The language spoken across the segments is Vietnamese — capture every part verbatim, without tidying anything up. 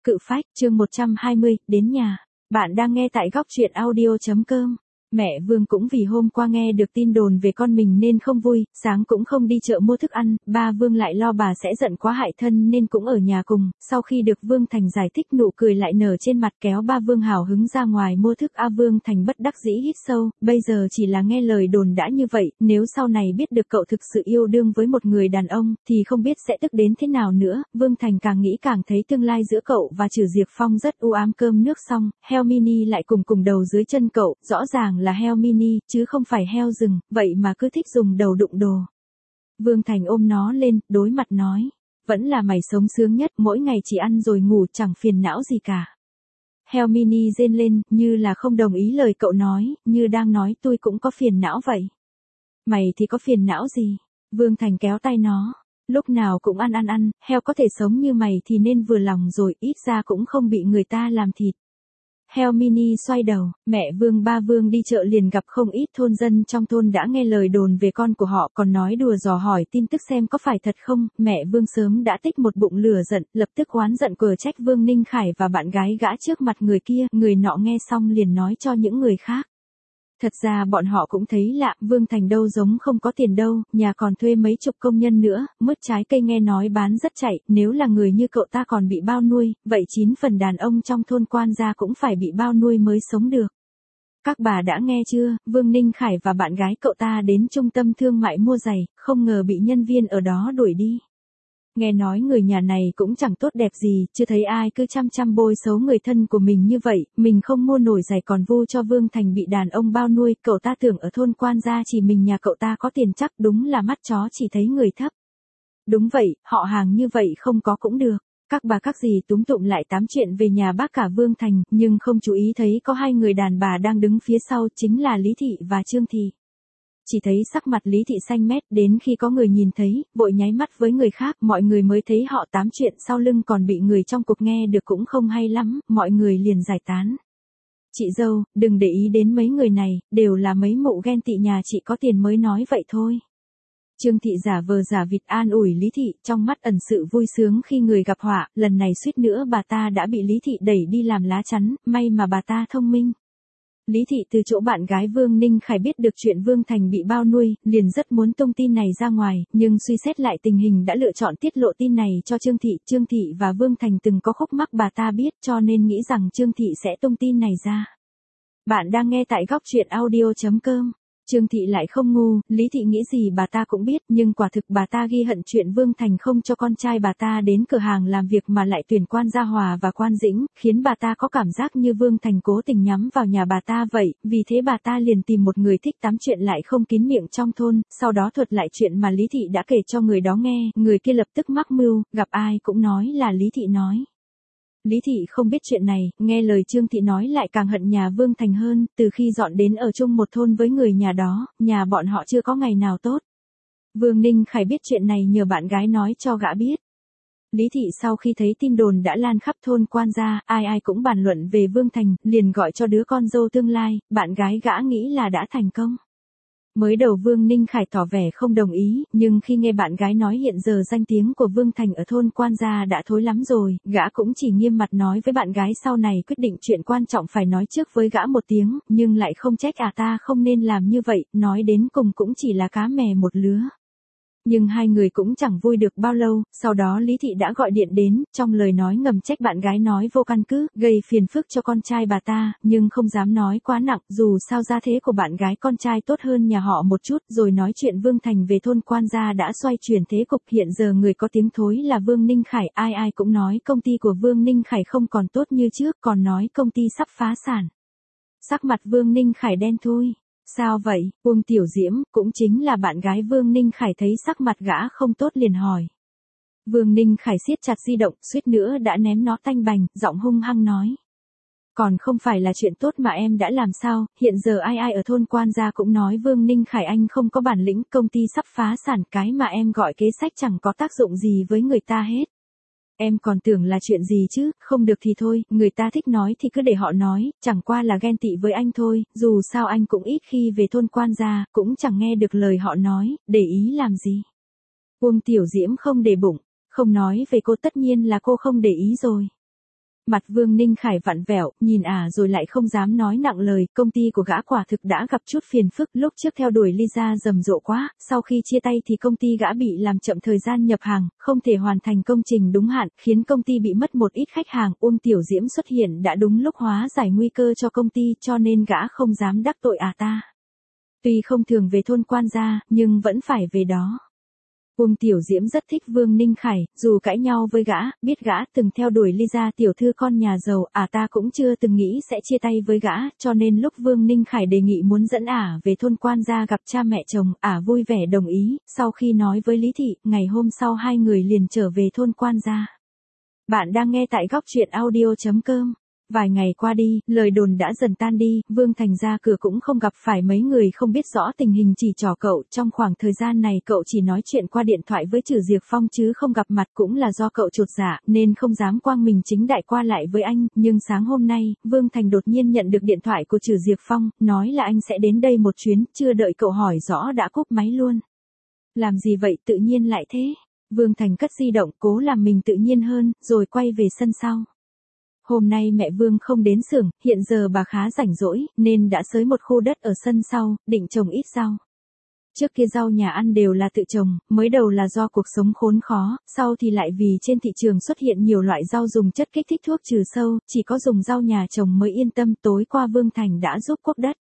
Cự phách, chương một trăm hai mươi, đến nhà. Bạn đang nghe tại góc truyện audio.com. Mẹ Vương cũng vì hôm qua nghe được tin đồn về con mình nên không vui, sáng cũng không đi chợ mua thức ăn, ba Vương lại lo bà sẽ giận quá hại thân nên cũng ở nhà cùng, sau khi được Vương Thành giải thích nụ cười lại nở trên mặt kéo ba Vương hào hứng ra ngoài mua thức. A Vương Thành bất đắc dĩ hít sâu, bây giờ chỉ là nghe lời đồn đã như vậy, nếu sau này biết được cậu thực sự yêu đương với một người đàn ông, thì không biết sẽ tức đến thế nào nữa. Vương Thành càng nghĩ càng thấy tương lai giữa cậu và Trử Diệp Phong rất u ám. Cơm nước xong, heo mini lại cùng cùng đầu dưới chân cậu, rõ ràng là heo mini, chứ không phải heo rừng, vậy mà cứ thích dùng đầu đụng đồ. Vương Thành ôm nó lên, đối mặt nói, vẫn là mày sống sướng nhất, mỗi ngày chỉ ăn rồi ngủ chẳng phiền não gì cả. Heo mini rên lên, như là không đồng ý lời cậu nói, như đang nói tôi cũng có phiền não vậy. Mày thì có phiền não gì? Vương Thành kéo tay nó, lúc nào cũng ăn ăn ăn, heo có thể sống như mày thì nên vừa lòng rồi, ít ra cũng không bị người ta làm thịt. Heo mini xoay đầu, mẹ Vương ba Vương đi chợ liền gặp không ít thôn dân trong thôn đã nghe lời đồn về con của họ, còn nói đùa dò hỏi tin tức xem có phải thật không. Mẹ Vương sớm đã tích một bụng lửa giận, lập tức oán giận cờ trách Vương Ninh Khải và bạn gái gã trước mặt người kia. Người nọ nghe xong liền nói cho những người khác. Thật ra bọn họ cũng thấy lạ, Vương Thành đâu giống không có tiền đâu, nhà còn thuê mấy chục công nhân nữa, mứt trái cây nghe nói bán rất chạy, nếu là người như cậu ta còn bị bao nuôi, vậy chín phần đàn ông trong thôn Quan gia cũng phải bị bao nuôi mới sống được. Các bà đã nghe chưa, Vương Ninh Khải và bạn gái cậu ta đến trung tâm thương mại mua giày, không ngờ bị nhân viên ở đó đuổi đi. Nghe nói người nhà này cũng chẳng tốt đẹp gì, chưa thấy ai cứ chăm chăm bôi xấu người thân của mình như vậy, mình không mua nổi giày còn vu cho Vương Thành bị đàn ông bao nuôi, cậu ta tưởng ở thôn Quan gia chỉ mình nhà cậu ta có tiền, chắc đúng là mắt chó chỉ thấy người thấp. Đúng vậy, họ hàng như vậy không có cũng được. Các bà các dì túm tụm lại tám chuyện về nhà bác cả Vương Thành, nhưng không chú ý thấy có hai người đàn bà đang đứng phía sau, chính là Lý Thị và Trương Thị. Chỉ thấy sắc mặt Lý Thị xanh mét, đến khi có người nhìn thấy, vội nháy mắt với người khác, mọi người mới thấy họ tám chuyện sau lưng còn bị người trong cuộc nghe được cũng không hay lắm, mọi người liền giải tán. Chị dâu, đừng để ý đến mấy người này, đều là mấy mụ ghen tị nhà chị có tiền mới nói vậy thôi. Trương Thị giả vờ giả vịt an ủi Lý Thị, trong mắt ẩn sự vui sướng khi người gặp họa, lần này suýt nữa bà ta đã bị Lý Thị đẩy đi làm lá chắn, may mà bà ta thông minh. Lý Thị từ chỗ bạn gái Vương Ninh Khải biết được chuyện Vương Thành bị bao nuôi, liền rất muốn tung tin này ra ngoài, nhưng suy xét lại tình hình đã lựa chọn tiết lộ tin này cho Trương Thị. Trương Thị và Vương Thành từng có khúc mắc bà ta biết, cho nên nghĩ rằng Trương Thị sẽ tung tin này ra. Bạn đang nghe tại góc truyện audio.com. Trương Thị lại không ngu, Lý Thị nghĩ gì bà ta cũng biết, nhưng quả thực bà ta ghi hận chuyện Vương Thành không cho con trai bà ta đến cửa hàng làm việc mà lại tuyển Quan Gia Hòa và Quan Dĩnh, khiến bà ta có cảm giác như Vương Thành cố tình nhắm vào nhà bà ta vậy, vì thế bà ta liền tìm một người thích tám chuyện lại không kín miệng trong thôn, sau đó thuật lại chuyện mà Lý Thị đã kể cho người đó nghe, người kia lập tức mắc mưu, gặp ai cũng nói là Lý Thị nói. Lý Thị không biết chuyện này, nghe lời Trương Thị nói lại càng hận nhà Vương Thành hơn, từ khi dọn đến ở chung một thôn với người nhà đó, nhà bọn họ chưa có ngày nào tốt. Vương Ninh Khải biết chuyện này nhờ bạn gái nói cho gã biết. Lý Thị sau khi thấy tin đồn đã lan khắp thôn Quan gia, ai ai cũng bàn luận về Vương Thành, liền gọi cho đứa con dâu tương lai, bạn gái gã nghĩ là đã thành công. Mới đầu Vương Ninh Khải tỏ vẻ không đồng ý, nhưng khi nghe bạn gái nói hiện giờ danh tiếng của Vương Thành ở thôn Quan gia đã thối lắm rồi, gã cũng chỉ nghiêm mặt nói với bạn gái sau này quyết định chuyện quan trọng phải nói trước với gã một tiếng, nhưng lại không trách à ta không nên làm như vậy, nói đến cùng cũng chỉ là cá mè một lứa. Nhưng hai người cũng chẳng vui được bao lâu, sau đó Lý Thị đã gọi điện đến, trong lời nói ngầm trách bạn gái nói vô căn cứ, gây phiền phức cho con trai bà ta, nhưng không dám nói quá nặng, dù sao gia thế của bạn gái con trai tốt hơn nhà họ một chút, rồi nói chuyện Vương Thành về thôn Quan gia đã xoay chuyển thế cục, hiện giờ người có tiếng thối là Vương Ninh Khải, ai ai cũng nói công ty của Vương Ninh Khải không còn tốt như trước, còn nói công ty sắp phá sản. Sắc mặt Vương Ninh Khải đen thui. Sao vậy, Uông Tiểu Diễm, cũng chính là bạn gái Vương Ninh Khải thấy sắc mặt gã không tốt liền hỏi. Vương Ninh Khải siết chặt di động, suýt nữa đã ném nó tanh bành, giọng hung hăng nói. Còn không phải là chuyện tốt mà em đã làm sao, hiện giờ ai ai ở thôn Quan gia cũng nói Vương Ninh Khải anh không có bản lĩnh, công ty sắp phá sản, cái mà em gọi kế sách chẳng có tác dụng gì với người ta hết. Em còn tưởng là chuyện gì chứ, không được thì thôi, người ta thích nói thì cứ để họ nói, chẳng qua là ghen tị với anh thôi, dù sao anh cũng ít khi về thôn Quan gia, cũng chẳng nghe được lời họ nói, để ý làm gì. Uông Tiểu Diễm không để bụng, không nói về cô tất nhiên là cô không để ý rồi. Mặt Vương Ninh Khải vặn vẹo, nhìn ả rồi lại không dám nói nặng lời, công ty của gã quả thực đã gặp chút phiền phức, lúc trước theo đuổi Lisa rầm rộ quá, sau khi chia tay thì công ty gã bị làm chậm thời gian nhập hàng, không thể hoàn thành công trình đúng hạn, khiến công ty bị mất một ít khách hàng, Uông Tiểu Diễm xuất hiện đã đúng lúc hóa giải nguy cơ cho công ty, cho nên gã không dám đắc tội ả ta. Tuy không thường về thôn Quan Gia, nhưng vẫn phải về đó. Uông Tiểu Diễm rất thích Vương Ninh Khải, dù cãi nhau với gã, biết gã từng theo đuổi Lisa tiểu thư con nhà giàu, ả ta cũng chưa từng nghĩ sẽ chia tay với gã, cho nên lúc Vương Ninh Khải đề nghị muốn dẫn ả về thôn Quan Gia gặp cha mẹ chồng, ả vui vẻ đồng ý, sau khi nói với Lý Thị, ngày hôm sau hai người liền trở về thôn Quan Gia. Bạn đang nghe tại góc truyện audio chấm com. Vài ngày qua đi, lời đồn đã dần tan đi, Vương Thành ra cửa cũng không gặp phải mấy người không biết rõ tình hình chỉ trò cậu, trong khoảng thời gian này cậu chỉ nói chuyện qua điện thoại với Trử Diệp Phong chứ không gặp mặt, cũng là do cậu chột dạ, nên không dám quang minh chính đại qua lại với anh, nhưng sáng hôm nay, Vương Thành đột nhiên nhận được điện thoại của Trử Diệp Phong, nói là anh sẽ đến đây một chuyến, chưa đợi cậu hỏi rõ đã cúp máy luôn. Làm gì vậy tự nhiên lại thế? Vương Thành cất di động, cố làm mình tự nhiên hơn, rồi quay về sân sau. Hôm nay mẹ Vương không đến xưởng, hiện giờ bà khá rảnh rỗi, nên đã xới một khu đất ở sân sau, định trồng ít rau. Trước kia rau nhà ăn đều là tự trồng, mới đầu là do cuộc sống khốn khó, sau thì lại vì trên thị trường xuất hiện nhiều loại rau dùng chất kích thích thuốc trừ sâu, chỉ có dùng rau nhà trồng mới yên tâm. Tối qua Vương Thành đã giúp cuốc đất.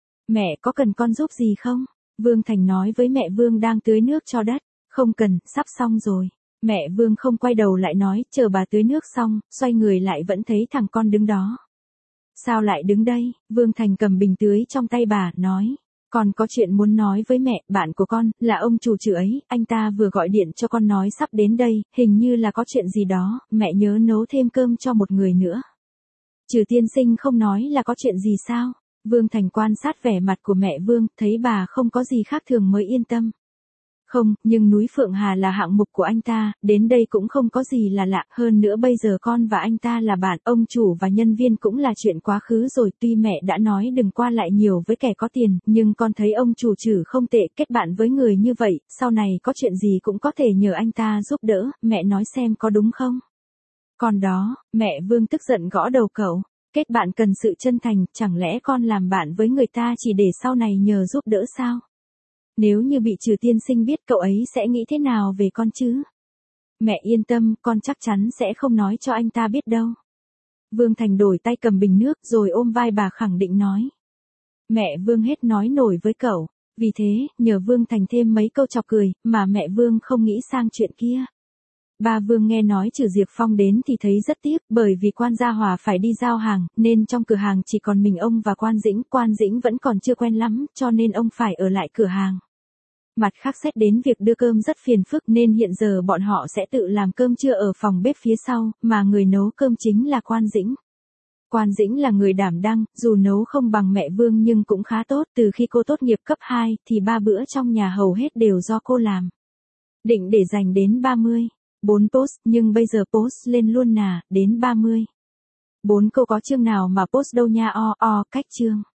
Mẹ có cần con giúp gì không? Vương Thành nói với mẹ Vương đang tưới nước cho đất. Không cần, sắp xong rồi. Mẹ Vương không quay đầu lại nói, chờ bà tưới nước xong, xoay người lại vẫn thấy thằng con đứng đó. Sao lại đứng đây? Vương Thành cầm bình tưới trong tay bà, nói. Con có chuyện muốn nói với mẹ, bạn của con, là ông chủ Trử ấy, anh ta vừa gọi điện cho con nói sắp đến đây, hình như là có chuyện gì đó, mẹ nhớ nấu thêm cơm cho một người nữa. Trử tiên sinh không nói là có chuyện gì sao? Vương Thành quan sát vẻ mặt của mẹ Vương, thấy bà không có gì khác thường mới yên tâm. Không, nhưng núi Phượng Hà là hạng mục của anh ta, đến đây cũng không có gì là lạ, hơn nữa bây giờ con và anh ta là bạn, ông chủ và nhân viên cũng là chuyện quá khứ rồi, tuy mẹ đã nói đừng qua lại nhiều với kẻ có tiền, nhưng con thấy ông chủ Trử không tệ, kết bạn với người như vậy, sau này có chuyện gì cũng có thể nhờ anh ta giúp đỡ, mẹ nói xem có đúng không? Còn đó, mẹ Vương tức giận gõ đầu cậu, kết bạn cần sự chân thành, chẳng lẽ con làm bạn với người ta chỉ để sau này nhờ giúp đỡ sao? Nếu như bị Trử tiên sinh biết cậu ấy sẽ nghĩ thế nào về con chứ? Mẹ yên tâm, con chắc chắn sẽ không nói cho anh ta biết đâu. Vương Thành đổi tay cầm bình nước rồi ôm vai bà khẳng định nói. Mẹ Vương hết nói nổi với cậu, vì thế, nhờ Vương Thành thêm mấy câu chọc cười, mà mẹ Vương không nghĩ sang chuyện kia. Ba Vương nghe nói Trử Diệp Phong đến thì thấy rất tiếc, bởi vì Quan Gia Hòa phải đi giao hàng, nên trong cửa hàng chỉ còn mình ông và Quan Dĩnh, Quan Dĩnh vẫn còn chưa quen lắm, cho nên ông phải ở lại cửa hàng. Mặt khác xét đến việc đưa cơm rất phiền phức nên hiện giờ bọn họ sẽ tự làm cơm trưa ở phòng bếp phía sau, mà người nấu cơm chính là Quan Dĩnh. Quan Dĩnh là người đảm đang, dù nấu không bằng mẹ Vương nhưng cũng khá tốt, từ khi cô tốt nghiệp cấp hai thì ba bữa trong nhà hầu hết đều do cô làm. Định để dành đến ba mươi, bốn post, nhưng bây giờ post lên luôn nà, đến ba mươi. bốn câu có chương nào mà post đâu nha o o, cách chương.